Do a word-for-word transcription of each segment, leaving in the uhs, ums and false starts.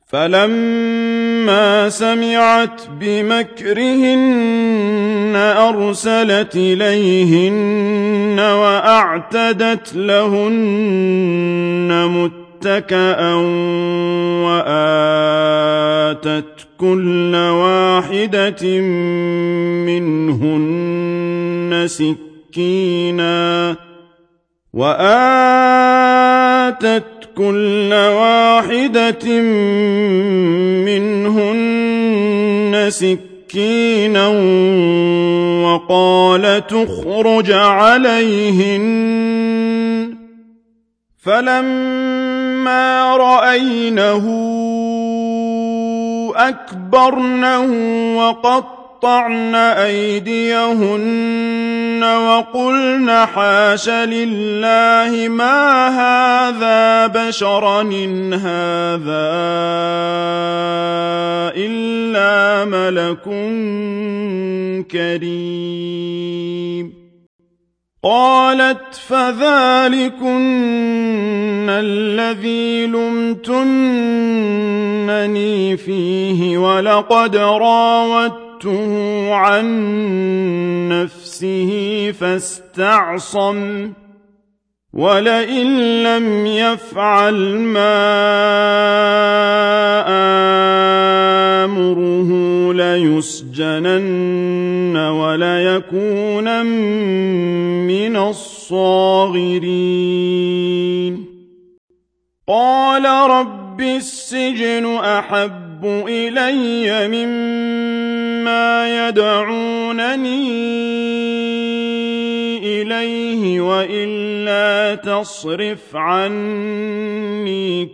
فلما سمعت بمكرهن أرسلت إليهن وأعتدت لهن متكأ وآتت كل واحدة منهن سكينا وآتت كل واحدة منهن سكينا وقالت اخرج عليهن فلما رأينه أكبرنه وقطعن أيديهن وقلن حاش لله ما هذا بشرا إن هذا إلا ملك كريم قالت فذلكن الذي لمتنني فيه ولقد راودته عن نفسه فاستعصم ولئن لم يفعل ما آمره ليسجنن وليكونن من الصاغرين قال رب السجن أحب إلي مما يدعونني إليه وإلا تصرف عني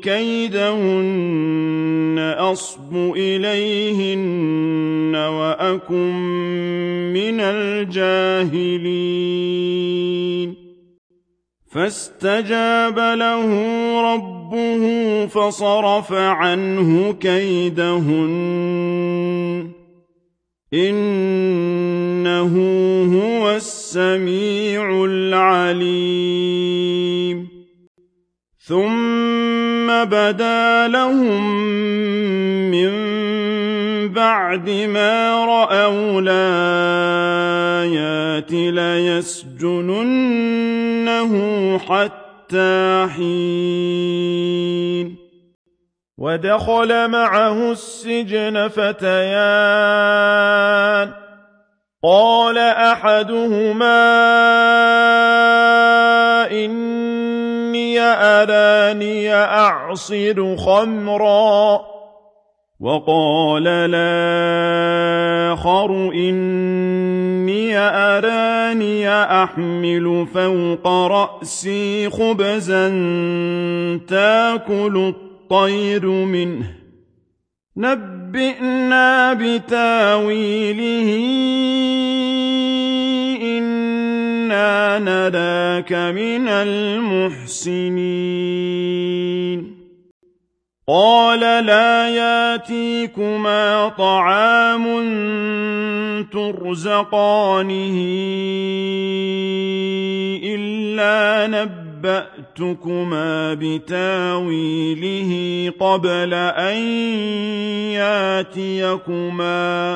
كيدهن أصب إليهن وأكن من الجاهلين فاستجاب له ربه فصرف عنه كيدهن إنه هو السميع العليم ثم بدا لهم من بعد ما رأوا الآيات ليسجننه حتى حين ودخل معه السجن فتيان قال أحدهما إني أراني أعصر خمرا وقال الآخر إني أراني أحمل فوق رأسي خبزا تأكل الطير منه نبئنا بتاويله إنا نراك من المحسنين قال لا ياتيكما طعام ترزقانه إلا نبأتكما بتاويله قبل أن ياتيكما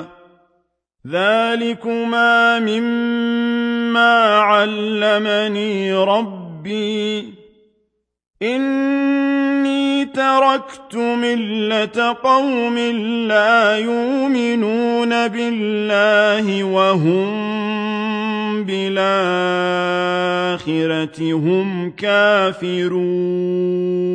ذلكما مما علمني ربي إني تركت ملة قوم لا يؤمنون بالله وهم بالآخرة هم كافرون